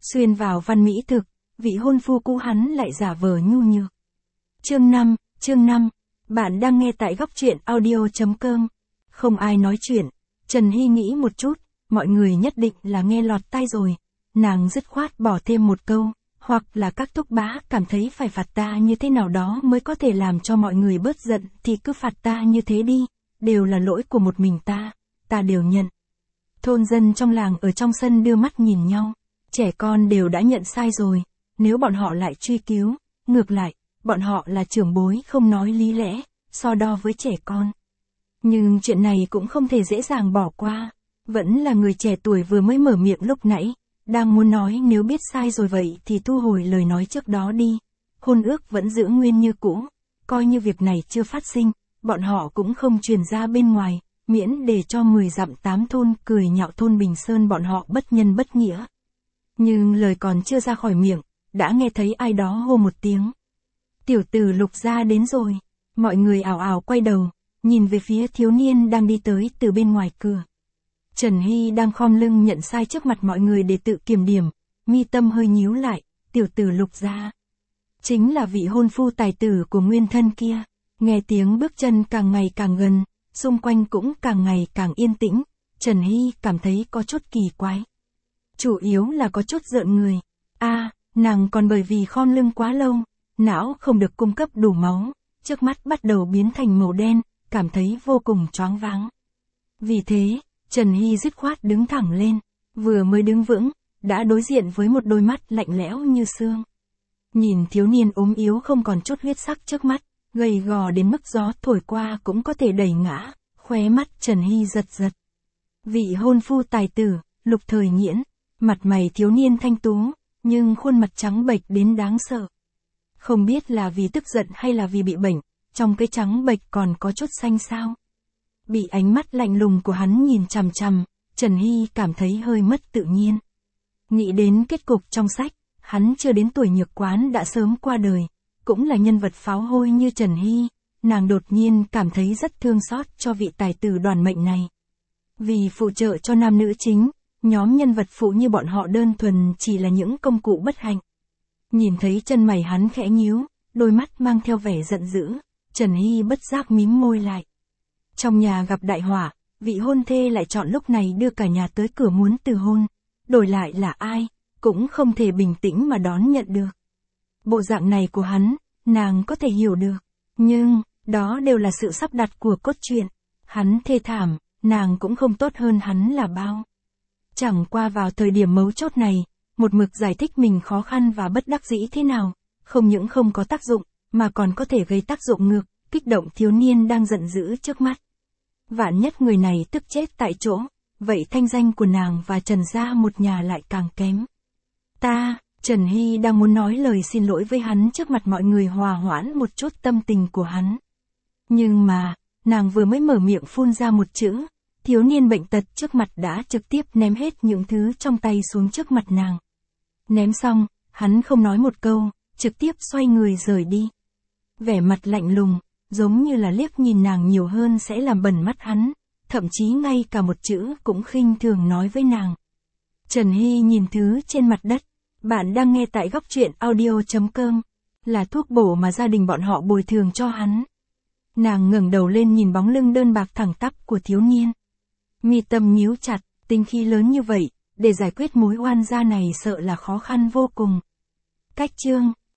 Xuyên vào văn mỹ thực, vị hôn phu cũ hắn lại giả vờ nhu nhược. Chương 5, bạn đang nghe tại góc truyện audio.com. Không ai nói chuyện, Trần Hy nghĩ một chút, mọi người nhất định là nghe lọt tai rồi. Nàng dứt khoát bỏ thêm một câu, hoặc là các thúc bá cảm thấy phải phạt ta như thế nào đó mới có thể làm cho mọi người bớt giận thì cứ phạt ta như thế đi, đều là lỗi của một mình ta đều nhận. Thôn dân trong làng ở trong sân đưa mắt nhìn nhau, trẻ con đều đã nhận sai rồi, nếu bọn họ lại truy cứu, ngược lại, bọn họ là trưởng bối không nói lý lẽ, so đo với trẻ con. Nhưng chuyện này cũng không thể dễ dàng bỏ qua, vẫn là người trẻ tuổi vừa mới mở miệng lúc nãy, đang muốn nói nếu biết sai rồi vậy thì thu hồi lời nói trước đó đi. Hôn ước vẫn giữ nguyên như cũ, coi như việc này chưa phát sinh, bọn họ cũng không truyền ra bên ngoài, miễn để cho 10 dặm 8 thôn cười nhạo thôn Bình Sơn bọn họ bất nhân bất nghĩa. Nhưng lời còn chưa ra khỏi miệng, đã nghe thấy ai đó hô một tiếng. Tiểu tử Lục gia đến rồi, mọi người ào ào quay đầu, nhìn về phía thiếu niên đang đi tới từ bên ngoài cửa. Trần Hy đang khom lưng nhận sai trước mặt mọi người để tự kiểm điểm, mi tâm hơi nhíu lại, tiểu tử Lục gia. Chính là vị hôn phu tài tử của nguyên thân kia, nghe tiếng bước chân càng ngày càng gần, xung quanh cũng càng ngày càng yên tĩnh, Trần Hy cảm thấy có chút kỳ quái. Chủ yếu là có chút rợn người, nàng còn bởi vì khom lưng quá lâu, não không được cung cấp đủ máu, trước mắt bắt đầu biến thành màu đen, cảm thấy vô cùng choáng váng. Vì thế, Trần Hy dứt khoát đứng thẳng lên, vừa mới đứng vững, đã đối diện với một đôi mắt lạnh lẽo như xương. Nhìn thiếu niên ốm yếu không còn chút huyết sắc trước mắt, gầy gò đến mức gió thổi qua cũng có thể đẩy ngã, khóe mắt Trần Hy giật giật. Vị hôn phu tài tử, Lục Thời Nghiễn, mặt mày thiếu niên thanh tú, nhưng khuôn mặt trắng bệch đến đáng sợ. Không biết là vì tức giận hay là vì bị bệnh, trong cái trắng bệch còn có chút xanh xao. Bị ánh mắt lạnh lùng của hắn nhìn chằm chằm, Trần Hy cảm thấy hơi mất tự nhiên. Nghĩ đến kết cục trong sách, hắn chưa đến tuổi nhược quán đã sớm qua đời, cũng là nhân vật pháo hôi như Trần Hy, nàng đột nhiên cảm thấy rất thương xót cho vị tài tử đoàn mệnh này. Vì phụ trợ cho nam nữ chính, nhóm nhân vật phụ như bọn họ đơn thuần chỉ là những công cụ bất hạnh. Nhìn thấy chân mày hắn khẽ nhíu, đôi mắt mang theo vẻ giận dữ, Trần Hy bất giác mím môi lại. Trong nhà gặp đại họa, vị hôn thê lại chọn lúc này đưa cả nhà tới cửa muốn từ hôn, đổi lại là ai, cũng không thể bình tĩnh mà đón nhận được. Bộ dạng này của hắn, nàng có thể hiểu được, nhưng, đó đều là sự sắp đặt của cốt truyện. Hắn thê thảm, nàng cũng không tốt hơn hắn là bao. Chẳng qua vào thời điểm mấu chốt này, một mực giải thích mình khó khăn và bất đắc dĩ thế nào, không những không có tác dụng, mà còn có thể gây tác dụng ngược, kích động thiếu niên đang giận dữ trước mắt. Vạn nhất người này tức chết tại chỗ, vậy thanh danh của nàng và Trần gia một nhà lại càng kém. Trần Hy đang muốn nói lời xin lỗi với hắn trước mặt mọi người hòa hoãn một chút tâm tình của hắn. Nhưng mà, nàng vừa mới mở miệng phun ra một chữ, thiếu niên bệnh tật trước mặt đã trực tiếp ném hết những thứ trong tay xuống trước mặt nàng. Ném xong, hắn không nói một câu, trực tiếp xoay người rời đi. Vẻ mặt lạnh lùng, giống như là liếc nhìn nàng nhiều hơn sẽ làm bẩn mắt hắn, thậm chí ngay cả một chữ cũng khinh thường nói với nàng. Trần Hy nhìn thứ trên mặt đất. Bạn đang nghe tại góc truyện audio.com, là thuốc bổ mà gia đình bọn họ bồi thường cho hắn. Nàng ngẩng đầu lên nhìn bóng lưng đơn bạc thẳng tắp của thiếu niên. Mi tâm nhíu chặt, tính khí lớn như vậy, để giải quyết mối oan gia này sợ là khó khăn vô cùng. Cách chương